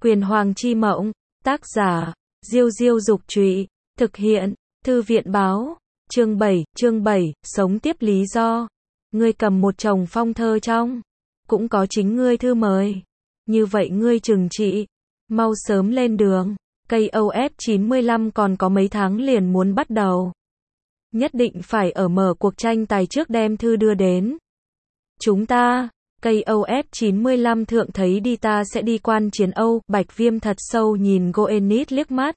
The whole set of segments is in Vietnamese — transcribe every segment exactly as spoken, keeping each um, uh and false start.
Quyền Hoàng Chi Mộng, tác giả, Diêu Diêu Dục Trụy, thực hiện, Thư viện Báo, chương bảy, chương bảy, sống tiếp lý do. Ngươi cầm một chồng phong thơ trong, cũng có chính ngươi thư mời. Như vậy ngươi trừng trị, mau sớm lên đường, cây O F chín mươi lăm còn có mấy tháng liền muốn bắt đầu. Nhất định phải ở mở cuộc tranh tài trước đem thư đưa đến. Chúng ta, cây O F chín mươi lăm thượng thấy đi ta sẽ đi quan chiến Âu, Bạch Viêm thật sâu nhìn Goenit liếc mắt.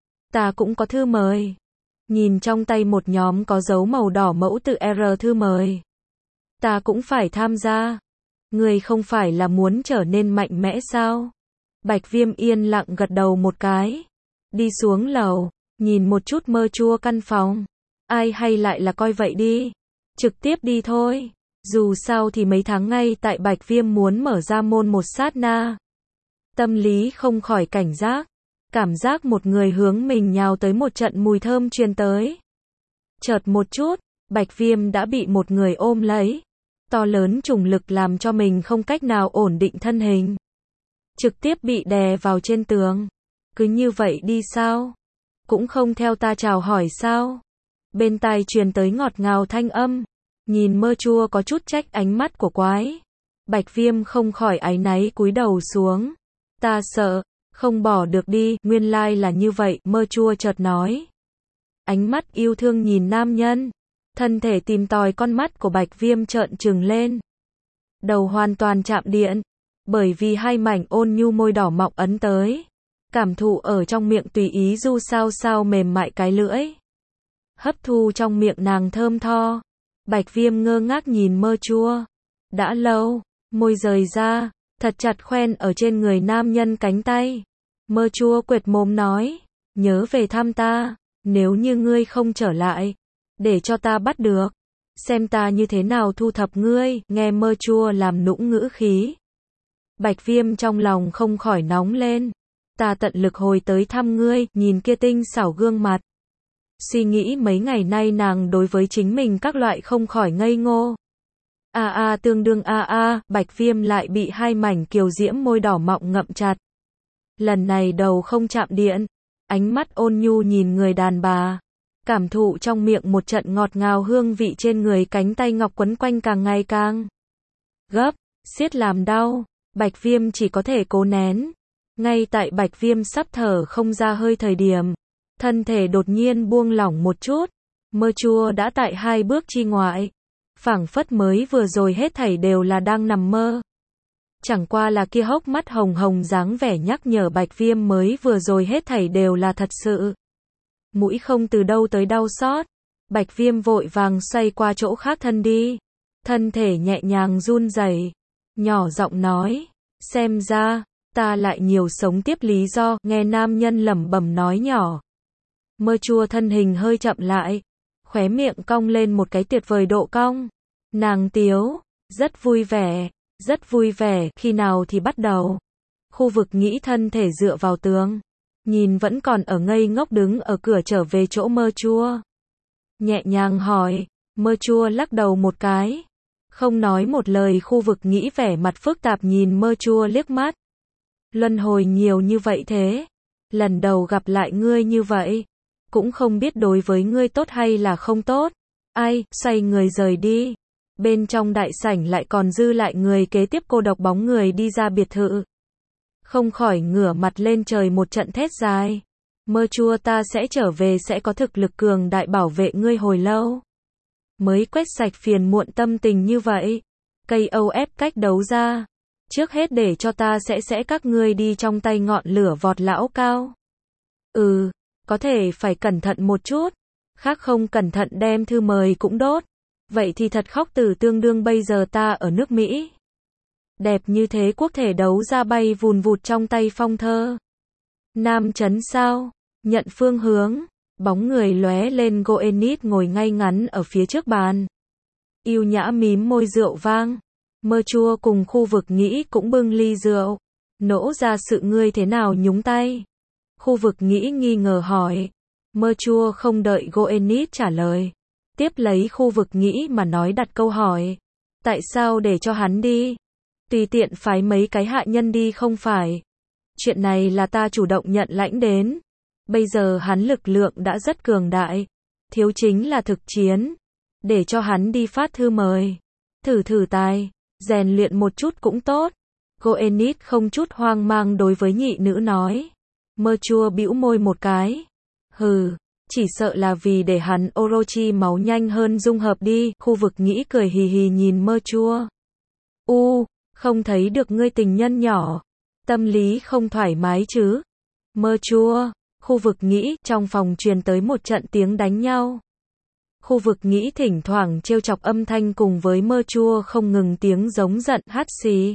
Ta cũng có thư mời. Nhìn trong tay một nhóm có dấu màu đỏ mẫu tự R thư mời. Ta cũng phải tham gia. Ngươi không phải là muốn trở nên mạnh mẽ sao? Bạch Viêm yên lặng gật đầu một cái. Đi xuống lầu, nhìn một chút mơ chua căn phòng. Ai hay lại là coi vậy đi. Trực tiếp đi thôi. Dù sao thì mấy tháng ngay tại Bạch Viêm muốn mở ra môn một sát na. Tâm lý không khỏi cảnh giác. Cảm giác một người hướng mình nhào tới một trận mùi thơm truyền tới. Chợt một chút, Bạch Viêm đã bị một người ôm lấy. To lớn trùng lực làm cho mình không cách nào ổn định thân hình. Trực tiếp bị đè vào trên tường. Cứ như vậy đi sao? Cũng không theo ta chào hỏi sao? Bên tai truyền tới ngọt ngào thanh âm. Nhìn mơ chua có chút trách ánh mắt của quái. Bạch Viêm không khỏi áy náy cúi đầu xuống. Ta sợ, không bỏ được đi, nguyên lai là như vậy, mơ chua chợt nói. Ánh mắt yêu thương nhìn nam nhân. Thân thể tìm tòi con mắt của Bạch Viêm trợn trừng lên. Đầu hoàn toàn chạm điện. Bởi vì hai mảnh ôn nhu môi đỏ mọng ấn tới. Cảm thụ ở trong miệng tùy ý du sao sao mềm mại cái lưỡi. Hấp thu trong miệng nàng thơm tho. Bạch Viêm ngơ ngác nhìn mơ chua. Đã lâu, môi rời ra, thật chặt khoen ở trên người nam nhân cánh tay. Mơ chua quệt mồm nói, nhớ về thăm ta, nếu như ngươi không trở lại, để cho ta bắt được, xem ta như thế nào thu thập ngươi, nghe mơ chua làm nũng ngữ khí. Bạch Viêm trong lòng không khỏi nóng lên, ta tận lực hồi tới thăm ngươi, nhìn kia tinh xảo gương mặt. Suy nghĩ mấy ngày nay nàng đối với chính mình các loại không khỏi ngây ngô. A a tương đương a a, Bạch Viêm lại bị hai mảnh kiều diễm môi đỏ mọng ngậm chặt. Lần này đầu không chạm điện, ánh mắt ôn nhu nhìn người đàn bà. Cảm thụ trong miệng một trận ngọt ngào hương vị trên người cánh tay ngọc quấn quanh càng ngày càng gấp, siết làm đau. Bạch Viêm chỉ có thể cố nén. Ngay tại Bạch Viêm sắp thở không ra hơi thời điểm, thân thể đột nhiên buông lỏng một chút. Mơ chua đã tại hai bước chi ngoại. Phảng phất mới vừa rồi hết thảy đều là đang nằm mơ. Chẳng qua là kia hốc mắt hồng hồng dáng vẻ nhắc nhở Bạch Viêm mới vừa rồi hết thảy đều là thật sự. Mũi không từ đâu tới đau xót. Bạch Viêm vội vàng xoay qua chỗ khác thân đi. Thân thể nhẹ nhàng run rẩy, nhỏ giọng nói, xem ra, ta lại nhiều sống tiếp lý do, nghe nam nhân lẩm bẩm nói nhỏ. Mơ chua thân hình hơi chậm lại, khóe miệng cong lên một cái tuyệt vời độ cong. Nàng tiếu, rất vui vẻ, rất vui vẻ, khi nào thì bắt đầu. Khu vực nghĩ thân thể dựa vào tường, nhìn vẫn còn ở ngây ngốc đứng ở cửa trở về chỗ mơ chua. Nhẹ nhàng hỏi, mơ chua lắc đầu một cái. Không nói một lời, khu vực nghĩ vẻ mặt phức tạp nhìn mơ chua liếc mắt. Luân hồi nhiều như vậy thế. Lần đầu gặp lại ngươi như vậy. Cũng không biết đối với ngươi tốt hay là không tốt. Ai, xoay người rời đi. Bên trong đại sảnh lại còn dư lại người kế tiếp cô độc bóng người đi ra biệt thự. Không khỏi ngửa mặt lên trời một trận thét dài. Mơ chua ta sẽ trở về sẽ có thực lực cường đại bảo vệ ngươi hồi lâu. Mới quét sạch phiền muộn tâm tình như vậy. Cây O F cách đấu ra. Trước hết để cho ta sẽ sẽ các ngươi đi trong tay ngọn lửa vọt lão cao. Ừ, có thể phải cẩn thận một chút. Khác không cẩn thận đem thư mời cũng đốt. Vậy thì thật khóc từ tương đương bây giờ ta ở nước Mỹ. Đẹp như thế quốc thể đấu ra bay vùn vụt trong tay phong thơ. Nam chấn sao? Nhận phương hướng. Bóng người lóe lên Goenit ngồi ngay ngắn ở phía trước bàn. Yêu nhã mím môi rượu vang. Mơ chua cùng khu vực nghĩ cũng bưng ly rượu. Nỗ ra sự ngươi thế nào nhúng tay? Khu vực nghĩ nghi ngờ hỏi. Mơ chua không đợi Goenit trả lời. Tiếp lấy khu vực nghĩ mà nói đặt câu hỏi. Tại sao để cho hắn đi? Tùy tiện phái mấy cái hạ nhân đi không phải. Chuyện này là ta chủ động nhận lãnh đến. Bây giờ hắn lực lượng đã rất cường đại. Thiếu chính là thực chiến. Để cho hắn đi phát thư mời. Thử thử tài. Rèn luyện một chút cũng tốt. Goenit không chút hoang mang đối với nhị nữ nói. Mơ chua bĩu môi một cái. Hừ, chỉ sợ là vì để hắn Orochi máu nhanh hơn dung hợp đi. Khu vực nghĩ cười hì hì nhìn mơ chua. U, không thấy được ngươi tình nhân nhỏ. Tâm lý không thoải mái chứ. Mơ chua, khu vực nghĩ, trong phòng truyền tới một trận tiếng đánh nhau. Khu vực nghĩ thỉnh thoảng trêu chọc âm thanh cùng với mơ chua không ngừng tiếng giống giận hắt xì.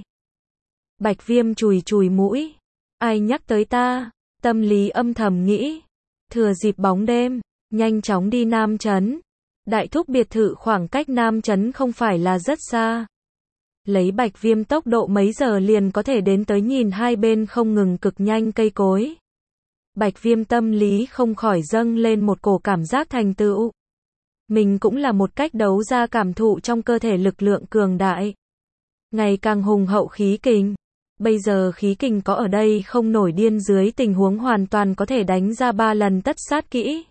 Bạch Viêm chùi chùi mũi. Ai nhắc tới ta? Tâm lý âm thầm nghĩ. Thừa dịp bóng đêm, nhanh chóng đi Nam Trấn. Đại thúc biệt thự khoảng cách Nam Trấn không phải là rất xa. Lấy Bạch Viêm tốc độ mấy giờ liền có thể đến tới, nhìn hai bên không ngừng cực nhanh cây cối. Bạch Viêm tâm lý không khỏi dâng lên một cổ cảm giác thành tựu. Mình cũng là một cách đấu ra cảm thụ trong cơ thể lực lượng cường đại. Ngày càng hùng hậu khí kình. Bây giờ khí kình có ở đây không nổi điên dưới tình huống hoàn toàn có thể đánh ra ba lần tất sát kỹ.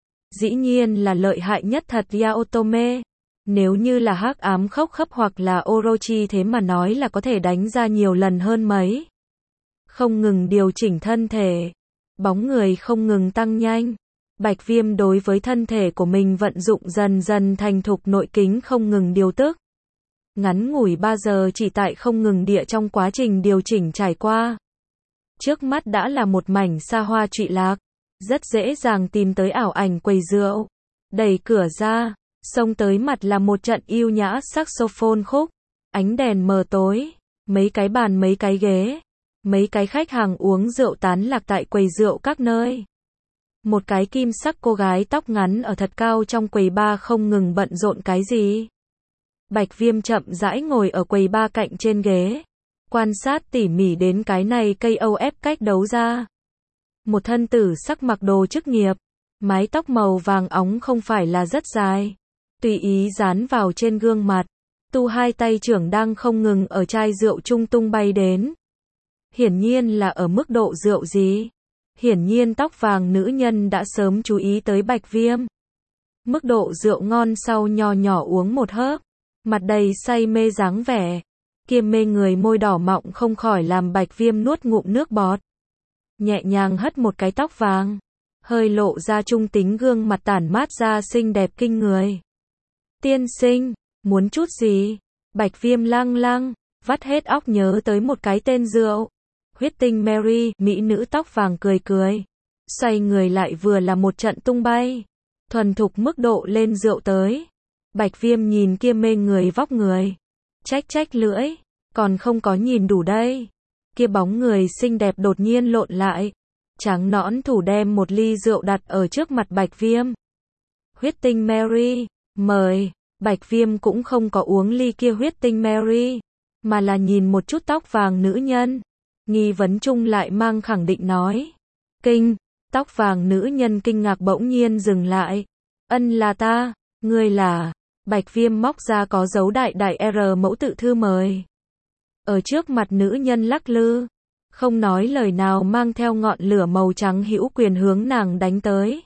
Dĩ nhiên là lợi hại nhất thật Yaotome. Nếu như là hắc ám khốc khấp hoặc là Orochi thế mà nói là có thể đánh ra nhiều lần hơn mấy. Không ngừng điều chỉnh thân thể. Bóng người không ngừng tăng nhanh. Bạch Viêm đối với thân thể của mình vận dụng dần dần thành thục, nội kính không ngừng điều tức. Ngắn ngủi ba giờ chỉ tại không ngừng địa trong quá trình điều chỉnh trải qua. Trước mắt đã là một mảnh xa hoa trụy lạc. Rất dễ dàng tìm tới ảo ảnh quầy rượu. Đẩy cửa ra. Xông tới mặt là một trận yêu nhã saxophone khúc. Ánh đèn mờ tối. Mấy cái bàn mấy cái ghế. Mấy cái khách hàng uống rượu tán lạc tại quầy rượu các nơi. Một cái kim sắc cô gái tóc ngắn ở thật cao trong quầy bar không ngừng bận rộn cái gì. Bạch Viêm chậm rãi ngồi ở quầy bar cạnh trên ghế. Quan sát tỉ mỉ đến cái này ca o ép cách đấu ra. Một thân tử sắc mặc đồ chức nghiệp. Mái tóc màu vàng óng không phải là rất dài. Tùy ý dán vào trên gương mặt. Tu hai tay trưởng đang không ngừng ở chai rượu trung tung bay đến. Hiển nhiên là ở mức độ rượu gì. Hiển nhiên tóc vàng nữ nhân đã sớm chú ý tới Bạch Viêm. Mức độ rượu ngon sau nho nhỏ uống một hớp. Mặt đầy say mê dáng vẻ. Kia mê người môi đỏ mọng không khỏi làm Bạch Viêm nuốt ngụm nước bọt. Nhẹ nhàng hất một cái tóc vàng. Hơi lộ ra trung tính gương mặt tản mát ra xinh đẹp kinh người. Tiên sinh, muốn chút gì? Bạch Viêm lăng lăng, vắt hết óc nhớ tới một cái tên rượu. Huyết tinh Mary, mỹ nữ tóc vàng cười cười. Xoay người lại vừa là một trận tung bay. Thuần thục mức độ lên rượu tới. Bạch Viêm nhìn kia mê người vóc người. Trách trách lưỡi. Còn không có nhìn đủ đây. Kia bóng người xinh đẹp đột nhiên lộn lại. Trắng nõn thủ đem một ly rượu đặt ở trước mặt Bạch Viêm. Huyết tinh Mary, mời. Bạch Viêm cũng không có uống ly kia huyết tinh Mary. Mà là nhìn một chút tóc vàng nữ nhân. Nghi vấn chung lại mang khẳng định nói. Kinh, tóc vàng nữ nhân kinh ngạc bỗng nhiên dừng lại. Ân là ta, ngươi là. Bạch Viêm móc ra có dấu đại đại R mẫu tự thư mời. Ở trước mặt nữ nhân lắc lư. Không nói lời nào mang theo ngọn lửa màu trắng hữu quyền hướng nàng đánh tới.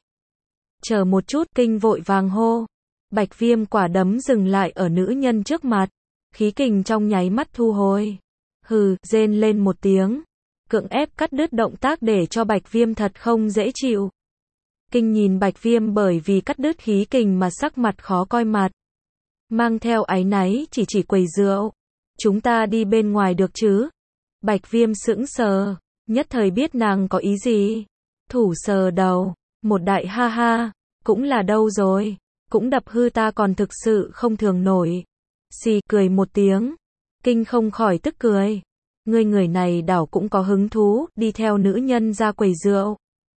Chờ một chút, kinh vội vàng hô. Bạch Viêm quả đấm dừng lại ở nữ nhân trước mặt. Khí kình trong nháy mắt thu hồi. Hừ, rên lên một tiếng. Cưỡng ép cắt đứt động tác để cho Bạch Viêm thật không dễ chịu. Kinh nhìn Bạch Viêm bởi vì cắt đứt khí kình mà sắc mặt khó coi mặt. Mang theo áy náy chỉ chỉ quầy rượu. Chúng ta đi bên ngoài được chứ? Bạch Viêm sững sờ. Nhất thời biết nàng có ý gì. Thủ sờ đầu. Một đại ha ha. Cũng là đâu rồi. Cũng đập hư ta còn thực sự không thường nổi. Xì cười một tiếng. Kinh không khỏi tức cười. Ngươi người này đảo cũng có hứng thú, đi theo nữ nhân ra quầy rượu.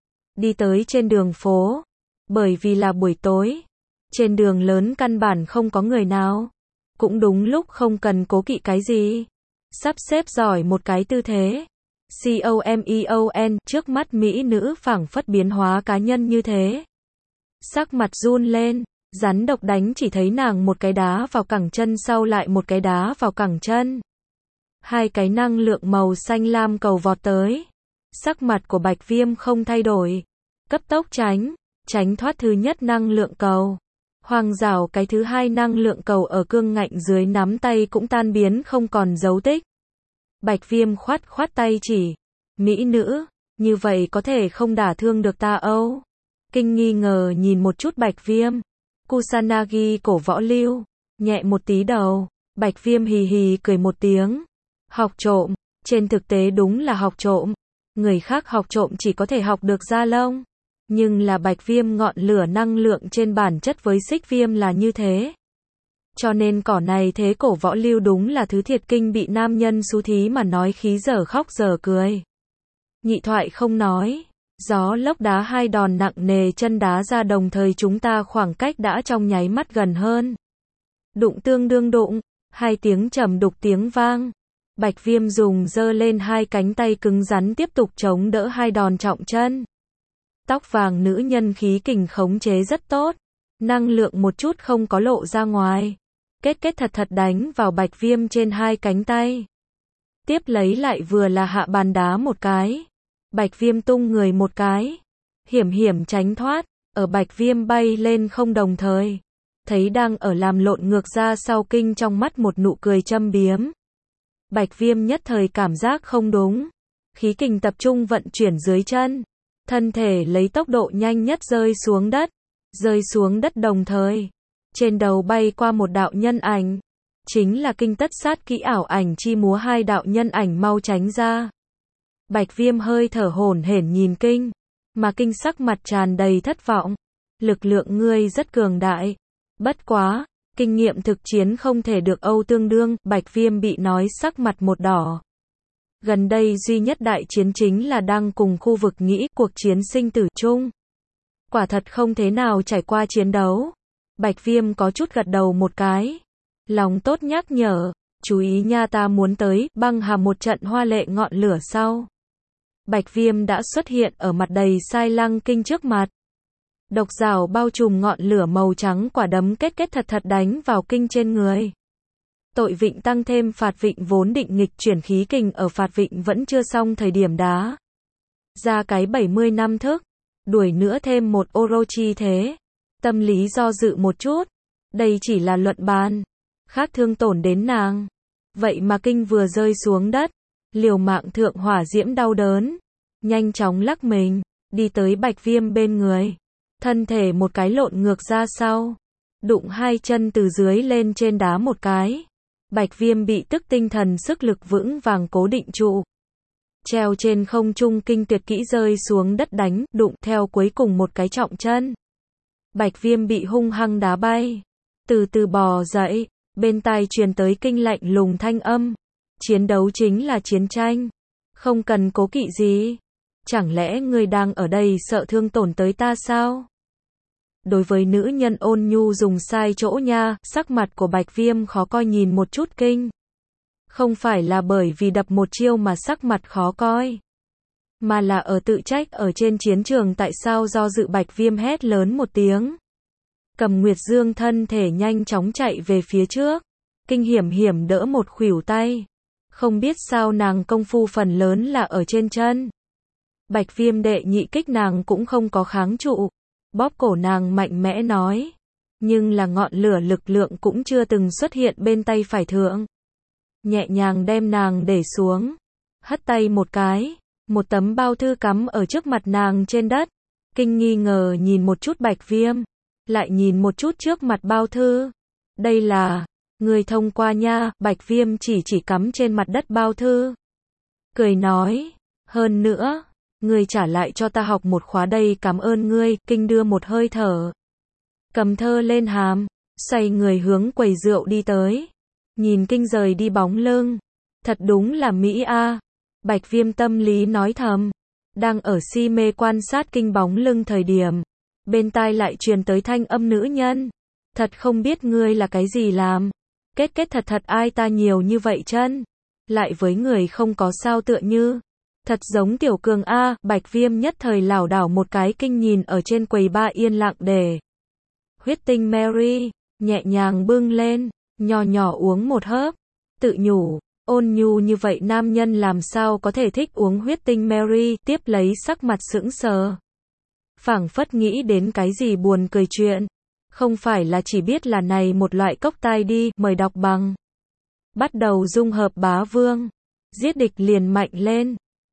Đi tới trên đường phố. Bởi vì là buổi tối. Trên đường lớn căn bản không có người nào. Cũng đúng lúc không cần cố kỵ cái gì. Sắp xếp giỏi một cái tư thế. COMEON, trước mắt mỹ nữ phảng phất biến hóa cá nhân như thế. Sắc mặt run lên. Rắn độc đánh chỉ thấy nàng một cái đá vào cẳng chân sau lại một cái đá vào cẳng chân. Hai cái năng lượng màu xanh lam cầu vọt tới. Sắc mặt của Bạch Viêm không thay đổi. Cấp tốc tránh, tránh thoát thứ nhất năng lượng cầu. Hoàng rào cái thứ hai năng lượng cầu ở cương ngạnh dưới nắm tay cũng tan biến không còn dấu tích. Bạch Viêm khoát khoát tay chỉ. Mỹ nữ, như vậy có thể không đả thương được ta âu. Kinh nghi ngờ nhìn một chút Bạch Viêm. Kusanagi cổ võ lưu, nhẹ một tí đầu. Bạch Viêm hì hì cười một tiếng. Học trộm, trên thực tế đúng là học trộm. Người khác học trộm chỉ có thể học được da lông. Nhưng là Bạch Viêm ngọn lửa năng lượng trên bản chất với Xích Viêm là như thế. Cho nên cỏ này thế cổ võ lưu đúng là thứ thiệt kinh bị nam nhân xú thí mà nói khí giờ khóc giờ cười. Nhị thoại không nói. Gió lốc đá hai đòn nặng nề chân đá ra đồng thời chúng ta khoảng cách đã trong nháy mắt gần hơn. Đụng tương đương đụng, hai tiếng trầm đục tiếng vang. Bạch Viêm dùng giơ lên hai cánh tay cứng rắn tiếp tục chống đỡ hai đòn trọng chân. Tóc vàng nữ nhân khí kình khống chế rất tốt. Năng lượng một chút không có lộ ra ngoài. Kết kết thật thật đánh vào Bạch Viêm trên hai cánh tay. Tiếp lấy lại vừa là hạ bàn đá một cái. Bạch Viêm tung người một cái. Hiểm hiểm tránh thoát. Ở Bạch Viêm bay lên không đồng thời. Thấy đang ở làm lộn ngược ra sau kinh trong mắt một nụ cười châm biếm. Bạch Viêm nhất thời cảm giác không đúng. Khí kình tập trung vận chuyển dưới chân. Thân thể lấy tốc độ nhanh nhất rơi xuống đất. Rơi xuống đất đồng thời. Trên đầu bay qua một đạo nhân ảnh. Chính là kinh tất sát kỹ ảo ảnh chi múa hai đạo nhân ảnh mau tránh ra. Bạch Viêm hơi thở hổn hển nhìn kinh. Mà kinh sắc mặt tràn đầy thất vọng. Lực lượng ngươi rất cường đại. Bất quá, kinh nghiệm thực chiến không thể được âu tương đương. Bạch Viêm bị nói sắc mặt một đỏ. Gần đây duy nhất đại chiến chính là đang cùng khu vực nghĩ cuộc chiến sinh tử chung. Quả thật không thế nào trải qua chiến đấu. Bạch Viêm có chút gật đầu một cái. Lòng tốt nhắc nhở, chú ý nha ta muốn tới, băng hà một trận hoa lệ ngọn lửa sau. Bạch Viêm đã xuất hiện ở mặt đầy sai lăng kinh trước mặt. Độc rào bao trùm ngọn lửa màu trắng quả đấm kết kết thật thật đánh vào kinh trên người. Tội vịnh tăng thêm phạt vịnh vốn định nghịch chuyển khí kình ở phạt vịnh vẫn chưa xong thời điểm đá. Ra cái bảy mươi năm thức. Đuổi nữa thêm một Orochi thế. Tâm lý do dự một chút. Đây chỉ là luận bàn. Khác thương tổn đến nàng. Vậy mà kinh vừa rơi xuống đất. Liều mạng thượng hỏa diễm đau đớn. Nhanh chóng lắc mình. Đi tới Bạch Viêm bên người. Thân thể một cái lộn ngược ra sau. Đụng hai chân từ dưới lên trên đá một cái. Bạch Viêm bị tức tinh thần sức lực vững vàng cố định trụ. Treo trên không trung kinh tuyệt kỹ rơi xuống đất đánh, đụng theo cuối cùng một cái trọng chân. Bạch Viêm bị hung hăng đá bay. Từ từ bò dậy, bên tai truyền tới kinh lạnh lùng thanh âm. Chiến đấu chính là chiến tranh. Không cần cố kỵ gì. Chẳng lẽ ngươi đang ở đây sợ thương tổn tới ta sao? Đối với nữ nhân ôn nhu dùng sai chỗ nha, sắc mặt của Bạch Viêm khó coi nhìn một chút kinh. Không phải là bởi vì đập một chiêu mà sắc mặt khó coi. Mà là ở tự trách ở trên chiến trường tại sao do dự. Bạch Viêm hét lớn một tiếng. Cầm Nguyệt Dương thân thể nhanh chóng chạy về phía trước. Kinh hiểm hiểm đỡ một khuỷu tay. Không biết sao nàng công phu phần lớn là ở trên chân. Bạch Viêm đệ nhị kích nàng cũng không có kháng trụ. Bóp cổ nàng mạnh mẽ nói. Nhưng là ngọn lửa lực lượng cũng chưa từng xuất hiện bên tay phải thượng. Nhẹ nhàng đem nàng để xuống. Hất tay một cái. Một tấm bao thư cắm ở trước mặt nàng trên đất. Kinh nghi ngờ nhìn một chút Bạch Viêm. Lại nhìn một chút trước mặt bao thư. Đây là... Người thông qua nha. Bạch Viêm chỉ chỉ cắm trên mặt đất bao thư. Cười nói. Hơn nữa. Ngươi trả lại cho ta học một khóa đây cảm ơn ngươi. Kinh đưa một hơi thở. Cầm thơ lên hàm. Xoay người hướng quầy rượu đi tới. Nhìn kinh rời đi bóng lưng. Thật đúng là Mỹ a. Bạch Viêm tâm lý nói thầm. Đang ở si mê quan sát kinh bóng lưng thời điểm. Bên tai lại truyền tới thanh âm nữ nhân. Thật không biết ngươi là cái gì làm. Kết kết thật thật ai ta nhiều như vậy chân. Lại với người không có sao tựa như. Thật giống tiểu cường A. Bạch Viêm nhất thời lảo đảo một cái kinh nhìn ở trên quầy ba yên lặng để. Huyết tinh Mary. Nhẹ nhàng bưng lên. Nhỏ nhỏ uống một hớp. Tự nhủ. Ôn nhu như vậy nam nhân làm sao có thể thích uống huyết tinh Mary, tiếp lấy sắc mặt sững sờ. Phảng phất nghĩ đến cái gì buồn cười chuyện. Không phải là chỉ biết là này một loại cốc tai đi, mời đọc bằng. Bắt đầu dung hợp bá vương. Giết địch liền mạnh lên.